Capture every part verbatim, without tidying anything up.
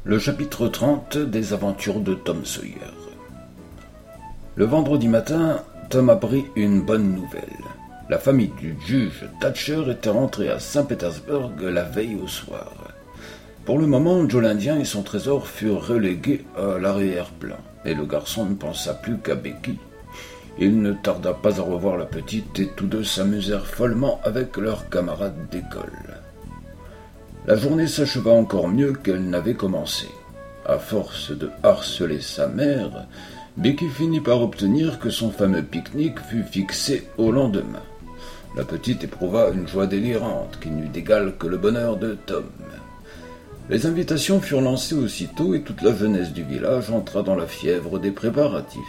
Le chapitre trente des aventures de Tom Sawyer. Le vendredi matin, Tom apprit une bonne nouvelle. La famille du juge Thatcher était rentrée à Saint-Pétersbourg la veille au soir. Pour le moment, Joe l'Indien et son trésor furent relégués à l'arrière-plan, et le garçon ne pensa plus qu'à Becky. Il ne tarda pas à revoir la petite, et tous deux s'amusèrent follement avec leurs camarades d'école. La journée s'acheva encore mieux qu'elle n'avait commencé. À force de harceler sa mère, Becky finit par obtenir que son fameux pique-nique fût fixé au lendemain. La petite éprouva une joie délirante qui n'eut d'égal que le bonheur de Tom. Les invitations furent lancées aussitôt et toute la jeunesse du village entra dans la fièvre des préparatifs.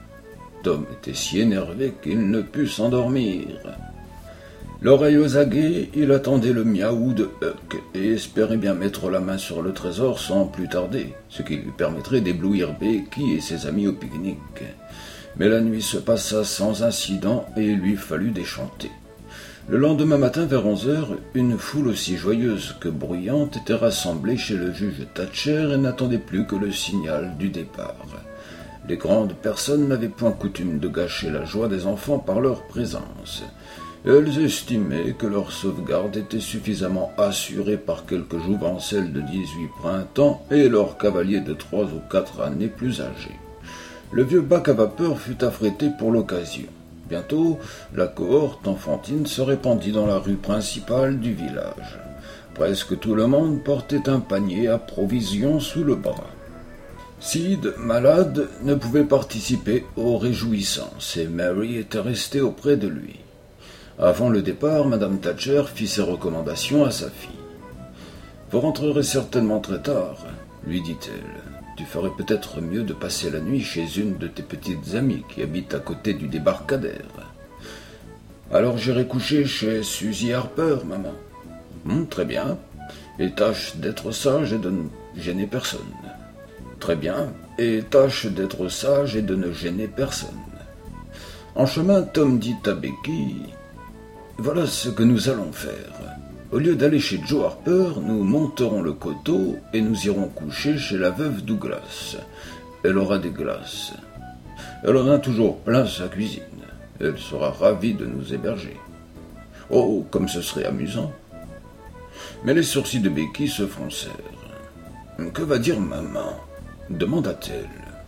Tom était si énervé qu'il ne put s'endormir. L'oreille aux aguets, il attendait le miaou de Huck et espérait bien mettre la main sur le trésor sans plus tarder, ce qui lui permettrait d'éblouir Becky et ses amis au pique-nique. Mais la nuit se passa sans incident et il lui fallut déchanter. Le lendemain matin, vers onze heures, une foule aussi joyeuse que bruyante était rassemblée chez le juge Thatcher et n'attendait plus que le signal du départ. Les grandes personnes n'avaient point coutume de gâcher la joie des enfants par leur présence. Elles estimaient que leur sauvegarde était suffisamment assurée par quelques jouvencelles de dix-huit printemps et leurs cavaliers de trois ou quatre années plus âgés. Le vieux bac à vapeur fut affrété pour l'occasion. Bientôt, la cohorte enfantine se répandit dans la rue principale du village. Presque tout le monde portait un panier à provisions sous le bras. Sid, malade, ne pouvait participer aux réjouissances et Mary était restée auprès de lui. Avant le départ, Madame Thatcher fit ses recommandations à sa fille. « Vous rentrerez certainement très tard, » lui dit-elle. « Tu ferais peut-être mieux de passer la nuit chez une de tes petites amies qui habite à côté du débarcadère. »« Alors j'irai coucher chez Suzy Harper, maman. Hum, »« Très bien. Et tâche d'être sage et de ne gêner personne. »« Très bien. Et tâche d'être sage et de ne gêner personne. » En chemin, Tom dit à Becky... Voilà ce que nous allons faire. Au lieu d'aller chez Joe Harper, nous monterons le coteau et nous irons coucher chez la veuve Douglas. Elle aura des glaces. Elle en a toujours plein sa cuisine. Elle sera ravie de nous héberger. Oh, comme ce serait amusant. Mais les sourcils de Becky se froncèrent. Que va dire maman ? Demanda-t-elle.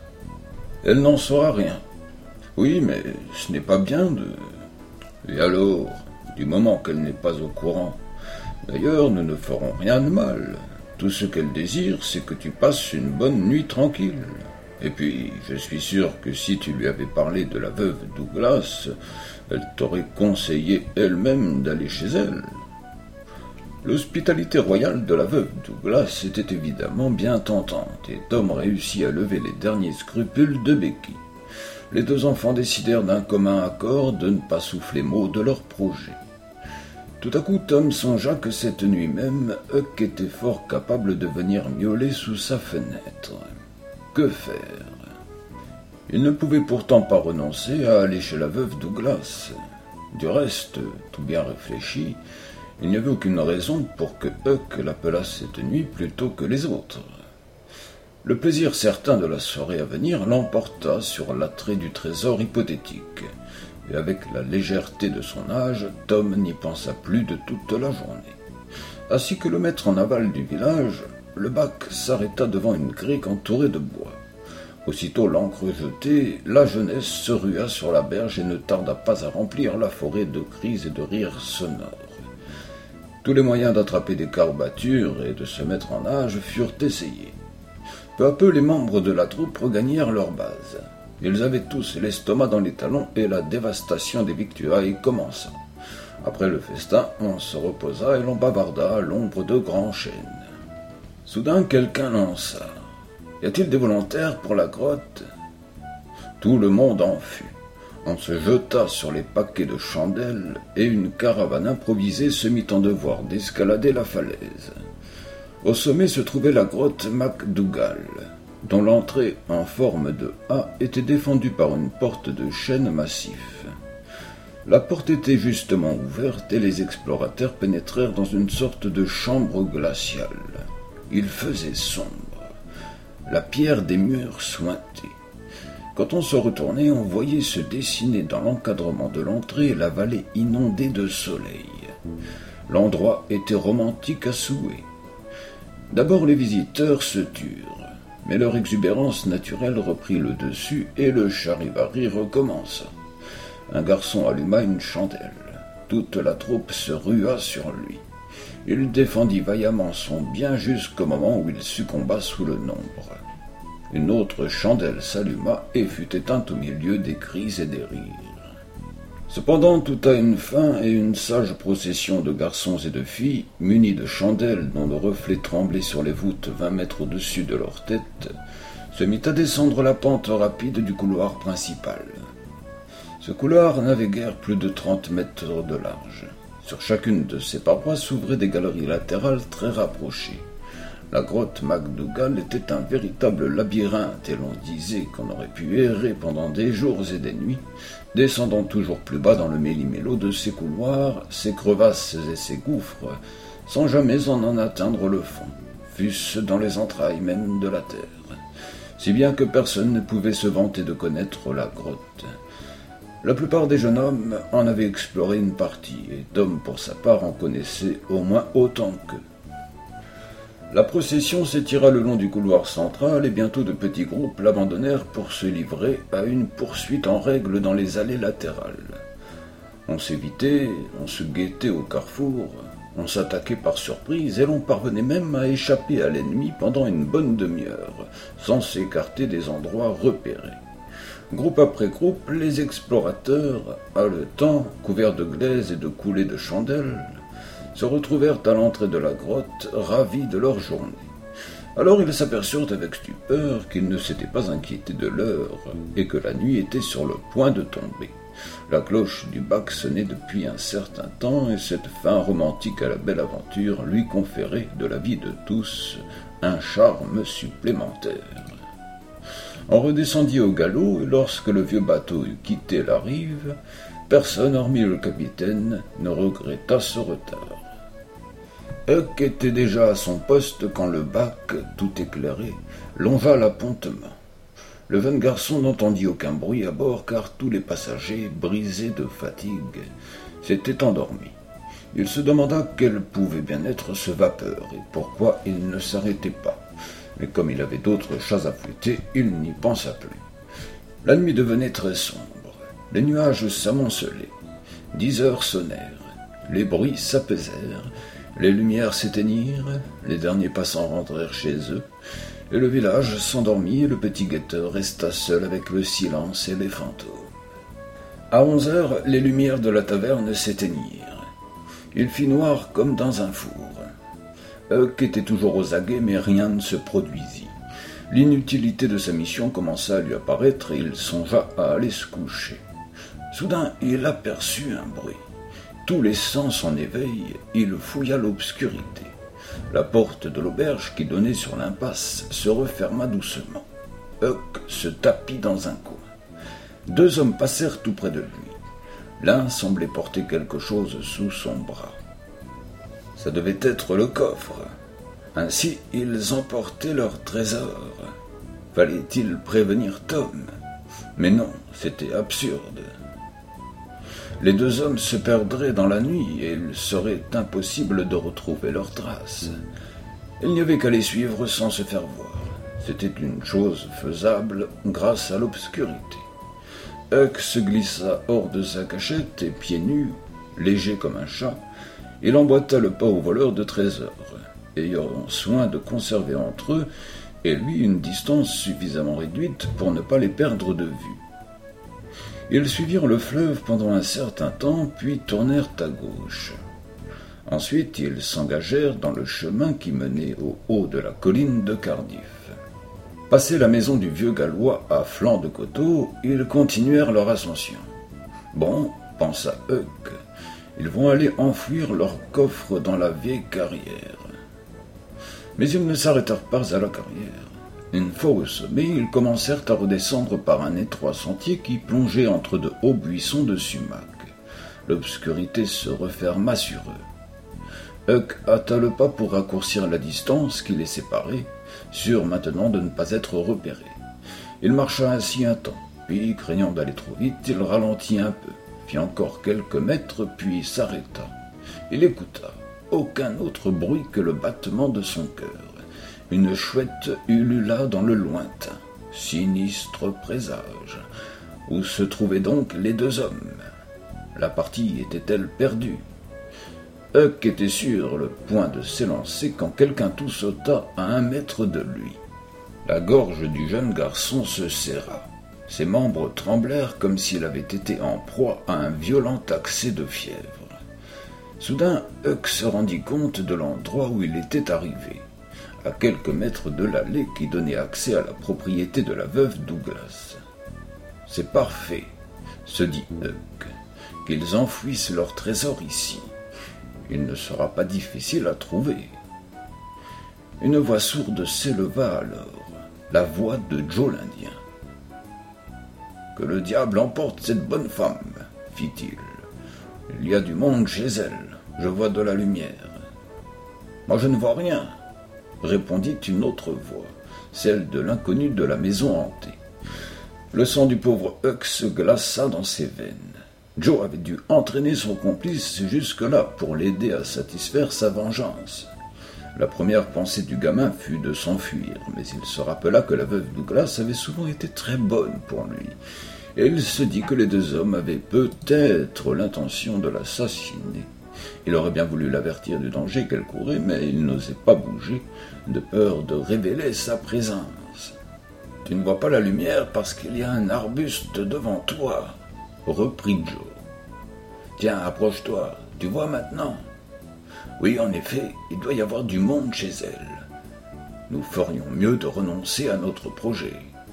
Elle n'en saura rien. Oui, mais ce n'est pas bien de... Et alors, du moment qu'elle n'est pas au courant. D'ailleurs, nous ne ferons rien de mal. Tout ce qu'elle désire, c'est que tu passes une bonne nuit tranquille. Et puis, je suis sûr que si tu lui avais parlé de la veuve Douglas, elle t'aurait conseillé elle-même d'aller chez elle. L'hospitalité royale de la veuve Douglas était évidemment bien tentante, et Tom réussit à lever les derniers scrupules de Becky. Les deux enfants décidèrent d'un commun accord de ne pas souffler mot de leur projet. Tout à coup, Tom songea que cette nuit même, Huck était fort capable de venir miauler sous sa fenêtre. Que faire ? Il ne pouvait pourtant pas renoncer à aller chez la veuve Douglas. Du reste, tout bien réfléchi, il n'y avait aucune raison pour que Huck l'appelât cette nuit plutôt que les autres. Le plaisir certain de la soirée à venir l'emporta sur l'attrait du trésor hypothétique, et avec la légèreté de son âge, Tom n'y pensa plus de toute la journée. Ainsi que le maître en aval du village, le bac s'arrêta devant une crique entourée de bois. Aussitôt l'ancre jetée, la jeunesse se rua sur la berge et ne tarda pas à remplir la forêt de cris et de rires sonores. Tous les moyens d'attraper des courbatures et de se mettre en nage furent essayés. Peu à peu, les membres de la troupe regagnèrent leur base. Ils avaient tous l'estomac dans les talons et la dévastation des victuailles commença. Après le festin, on se reposa et l'on bavarda à l'ombre de grands chênes. Soudain, quelqu'un lança. « Y a-t-il des volontaires pour la grotte ?» Tout le monde en fut. On se jeta sur les paquets de chandelles et une caravane improvisée se mit en devoir d'escalader la falaise. Au sommet se trouvait la grotte MacDougall, dont l'entrée en forme de A était défendue par une porte de chêne massif. La porte était justement ouverte et les explorateurs pénétrèrent dans une sorte de chambre glaciale. Il faisait sombre. la pierre des murs sointés. Quand on se retournait, on voyait se dessiner dans l'encadrement de l'entrée la vallée inondée de soleil. L'endroit était romantique à souhait. D'abord les visiteurs se turent, mais leur exubérance naturelle reprit le dessus et le charivari recommença. Un garçon alluma une chandelle. Toute la troupe se rua sur lui. Il défendit vaillamment son bien jusqu'au moment où il succomba sous le nombre. Une autre chandelle s'alluma et fut éteinte au milieu des cris et des rires. Cependant, tout a une fin et une sage procession de garçons et de filles, munis de chandelles dont le reflet tremblait sur les voûtes vingt mètres au-dessus de leur tête, se mit à descendre la pente rapide du couloir principal. Ce couloir n'avait guère plus de trente mètres de large. Sur chacune de ses parois s'ouvraient des galeries latérales très rapprochées. La grotte MacDougall était un véritable labyrinthe et l'on disait qu'on aurait pu errer pendant des jours et des nuits, descendant toujours plus bas dans le méli-mélo de ses couloirs, ses crevasses et ses gouffres, sans jamais en en atteindre le fond, fût-ce dans les entrailles même de la terre, si bien que personne ne pouvait se vanter de connaître la grotte. La plupart des jeunes hommes en avaient exploré une partie, et Tom, pour sa part, en connaissait au moins autant qu'eux. La procession s'étira le long du couloir central, et bientôt de petits groupes l'abandonnèrent pour se livrer à une poursuite en règle dans les allées latérales. On s'évitait, on se guettait au carrefour, on s'attaquait par surprise, et l'on parvenait même à échapper à l'ennemi pendant une bonne demi-heure, sans s'écarter des endroits repérés. Groupe après groupe, les explorateurs, haletants, couverts de glaise et de coulées de chandelles, se retrouvèrent à l'entrée de la grotte, ravis de leur journée. Alors ils s'aperçurent avec stupeur qu'ils ne s'étaient pas inquiétés de l'heure et que la nuit était sur le point de tomber. La cloche du bac sonnait depuis un certain temps et cette fin romantique à la belle aventure lui conférait, de la vie de tous, un charme supplémentaire. On redescendit au galop et lorsque le vieux bateau eut quitté la rive, personne, hormis le capitaine, ne regretta ce retard. Huck était déjà à son poste quand le bac, tout éclairé, longea l'appontement. Le jeune garçon n'entendit aucun bruit à bord car tous les passagers, brisés de fatigue, s'étaient endormis. Il se demanda quelle pouvait bien être ce vapeur et pourquoi il ne s'arrêtait pas. Mais comme il avait d'autres chats à fouetter, il n'y pensa plus. La nuit devenait très sombre. Les nuages s'amoncelaient. Dix heures sonnèrent. Les bruits s'apaisèrent. Les lumières s'éteignirent. Les derniers passants rentrèrent chez eux. Et le village s'endormit et le petit guetteur resta seul avec le silence et les fantômes. À onze heures, les lumières de la taverne s'éteignirent. Il fit noir comme dans un four. Huck était toujours aux aguets, mais rien ne se produisit. L'inutilité de sa mission commença à lui apparaître et il songea à aller se coucher. Soudain, il aperçut un bruit. Tous les sens en éveil, il fouilla l'obscurité. La porte de l'auberge qui donnait sur l'impasse se referma doucement. Huck se tapit dans un coin. Deux hommes passèrent tout près de lui. L'un semblait porter quelque chose sous son bras. Ça devait être le coffre. Ainsi, ils emportaient leur trésor. Fallait-il prévenir Tom? Mais non, c'était absurde. Les deux hommes se perdraient dans la nuit et il serait impossible de retrouver leurs traces. Il n'y avait qu'à les suivre sans se faire voir. C'était une chose faisable grâce à l'obscurité. Huck se glissa hors de sa cachette et, pieds nus, léger comme un chat, il emboîta le pas aux voleurs de trésors, ayant soin de conserver entre eux et lui une distance suffisamment réduite pour ne pas les perdre de vue. Ils suivirent le fleuve pendant un certain temps, puis tournèrent à gauche. Ensuite, ils s'engagèrent dans le chemin qui menait au haut de la colline de Cardiff. Passé la maison du vieux Gallois à flanc de coteau, ils continuèrent leur ascension. Bon, pensa Huck, ils vont aller enfouir leur coffre dans la vieille carrière. Mais ils ne s'arrêtèrent pas à la carrière. Une fois au sommet, ils commencèrent à redescendre par un étroit sentier qui plongeait entre de hauts buissons de sumac. L'obscurité se referma sur eux. Huck hâta le pas pour raccourcir la distance qui les séparait, sûr maintenant de ne pas être repéré. Il marcha ainsi un temps, puis, craignant d'aller trop vite, il ralentit un peu, fit encore quelques mètres, puis s'arrêta. Il écouta. Aucun autre bruit que le battement de son cœur. Une chouette ulula dans le lointain. Sinistre présage. Où se trouvaient donc les deux hommes? La partie était-elle perdue? Huck était sur le point de s'élancer quand quelqu'un tout sauta à un mètre de lui. La gorge du jeune garçon se serra. Ses membres tremblèrent comme s'il avait été en proie à un violent accès de fièvre. Soudain, Huck se rendit compte de l'endroit où il était arrivé, à quelques mètres de l'allée qui donnait accès à la propriété de la veuve Douglas. « C'est parfait, » se dit Huck, « qu'ils enfouissent leur trésor ici. Il ne sera pas difficile à trouver. » Une voix sourde s'éleva alors, la voix de Joe l'Indien. « Que le diable emporte cette bonne femme, » fit-il. « Il y a du monde chez elle, je vois de la lumière. »« Moi je ne vois rien, » répondit une autre voix, celle de l'inconnu de la maison hantée. Le sang du pauvre Huck se glaça dans ses veines. Joe avait dû entraîner son complice jusque-là pour l'aider à satisfaire sa vengeance. La première pensée du gamin fut de s'enfuir, mais il se rappela que la veuve Douglas avait souvent été très bonne pour lui, et il se dit que les deux hommes avaient peut-être l'intention de l'assassiner. Il aurait bien voulu l'avertir du danger qu'elle courait, mais il n'osait pas bouger, de peur de révéler sa présence. « Tu ne vois pas la lumière parce qu'il y a un arbuste devant toi, » reprit Joe. « Tiens, approche-toi, tu vois maintenant ? Oui, en effet, il doit y avoir du monde chez elle. Nous ferions mieux de renoncer à notre projet. »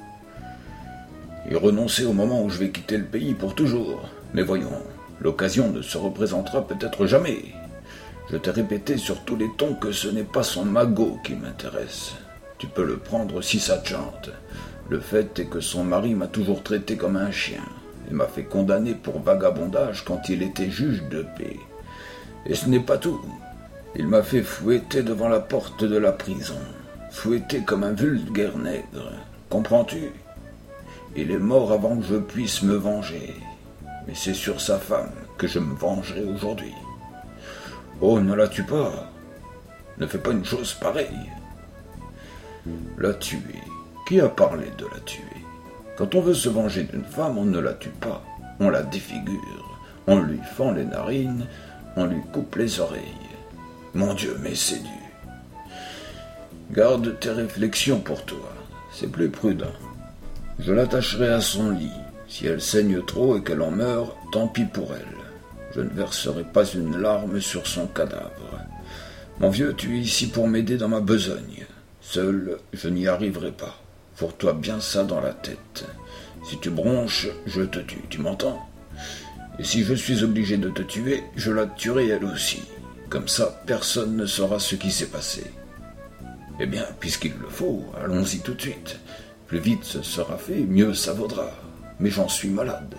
« Et renoncer au moment où je vais quitter le pays pour toujours. Mais voyons, l'occasion ne se représentera peut-être jamais. Je t'ai répété sur tous les tons que ce n'est pas son magot qui m'intéresse. Tu peux le prendre si ça te chante. Le fait est que son mari m'a toujours traité comme un chien et m'a fait condamner pour vagabondage quand il était juge de paix. Et ce n'est pas tout. Il m'a fait fouetter devant la porte de la prison. Fouetter comme un vulgaire nègre. Comprends-tu ? Il est mort avant que je puisse me venger. Mais c'est sur sa femme que je me vengerai aujourd'hui. Oh, ne la tue pas. Ne fais pas une chose pareille. La tuer. Qui a parlé de la tuer? Quand on veut se venger d'une femme, on ne la tue pas. On la défigure. On lui fend les narines. On lui coupe les oreilles. Mon Dieu, mais c'est dû. Garde tes réflexions pour toi. C'est plus prudent. Je l'attacherai à son lit. Si elle saigne trop et qu'elle en meurt, tant pis pour elle. Je ne verserai pas une larme sur son cadavre. Mon vieux, tu es ici pour m'aider dans ma besogne. Seul, je n'y arriverai pas. Fourre-toi bien ça dans la tête. Si tu bronches, je te tue, tu m'entends? Et si je suis obligé de te tuer, je la tuerai elle aussi. Comme ça, personne ne saura ce qui s'est passé. Eh bien, puisqu'il le faut, allons-y tout de suite. Plus vite ce sera fait, mieux ça vaudra. Mais j'en suis malade.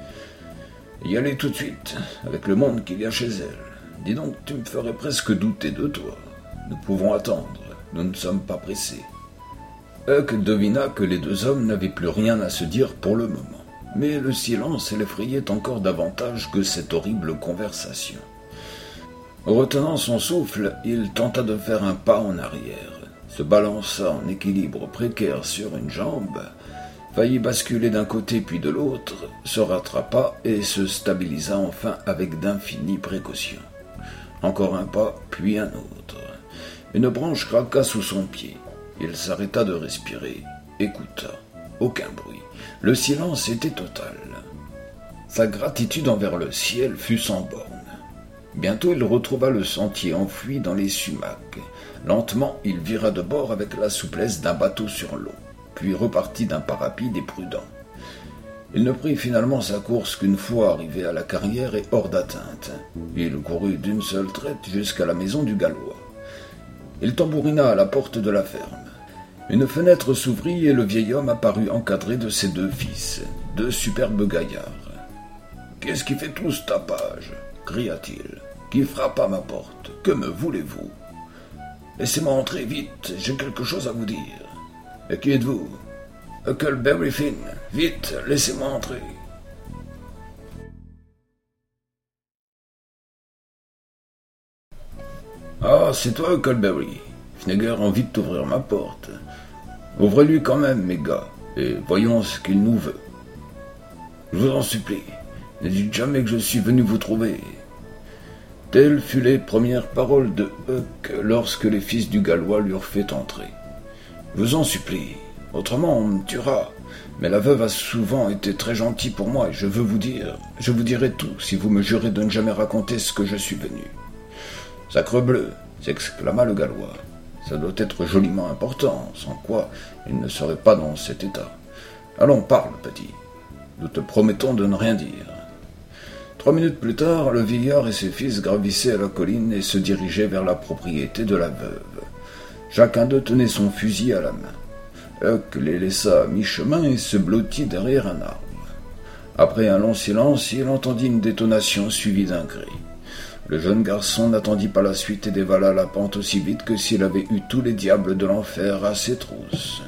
Y aller tout de suite, avec le monde qu'il y a chez elle. Dis donc, tu me ferais presque douter de toi. Nous pouvons attendre, nous ne sommes pas pressés. Huck devina que les deux hommes n'avaient plus rien à se dire pour le moment. Mais le silence l'effrayait encore davantage que cette horrible conversation. Retenant son souffle, il tenta de faire un pas en arrière, se balança en équilibre précaire sur une jambe, faillit basculer d'un côté puis de l'autre, se rattrapa et se stabilisa enfin avec d'infinies précautions. Encore un pas, puis un autre. Une branche craqua sous son pied. Il s'arrêta de respirer, écouta. Aucun bruit. Le silence était total. Sa gratitude envers le ciel fut sans borne. Bientôt il retrouva le sentier enfoui dans les sumacs. Lentement, il vira de bord avec la souplesse d'un bateau sur l'eau, puis repartit d'un pas rapide et prudent. Il ne prit finalement sa course qu'une fois arrivé à la carrière et hors d'atteinte. Il courut d'une seule traite jusqu'à la maison du Gallois. Il tambourina à la porte de la ferme. Une fenêtre s'ouvrit et le vieil homme apparut encadré de ses deux fils, deux superbes gaillards. « Qu'est-ce qui fait tout ce tapage ?» cria-t-il. « Qui frappe à ma porte? Que me voulez-vous » laissez-moi entrer vite, j'ai quelque chose à vous dire. Et qui êtes-vous? Huckleberry Finn, vite, laissez-moi entrer. Ah, c'est toi, Huckleberry. Fnegger a envie de t'ouvrir ma porte. Ouvrez-lui quand même, mes gars, et voyons ce qu'il nous veut. Je vous en supplie, ne dites jamais que je suis venu vous trouver. Telles furent les premières paroles de Huck lorsque les fils du Gallois l'eurent fait entrer. Je vous en supplie, autrement on me tuera. Mais la veuve a souvent été très gentille pour moi et je veux vous dire, je vous dirai tout si vous me jurez de ne jamais raconter ce que je suis venu. Sacrebleu, s'exclama le Gallois. Ça doit être joliment important, sans quoi il ne serait pas dans cet état. Allons, parle, petit. Nous te promettons de ne rien dire. Trois minutes plus tard, le vieillard et ses fils gravissaient à la colline et se dirigeaient vers la propriété de la veuve. Chacun d'eux tenait son fusil à la main. Huck les laissa à mi-chemin et se blottit derrière un arbre. Après un long silence, il entendit une détonation suivie d'un cri. Le jeune garçon n'attendit pas la suite et dévala la pente aussi vite que s'il avait eu tous les diables de l'enfer à ses trousses.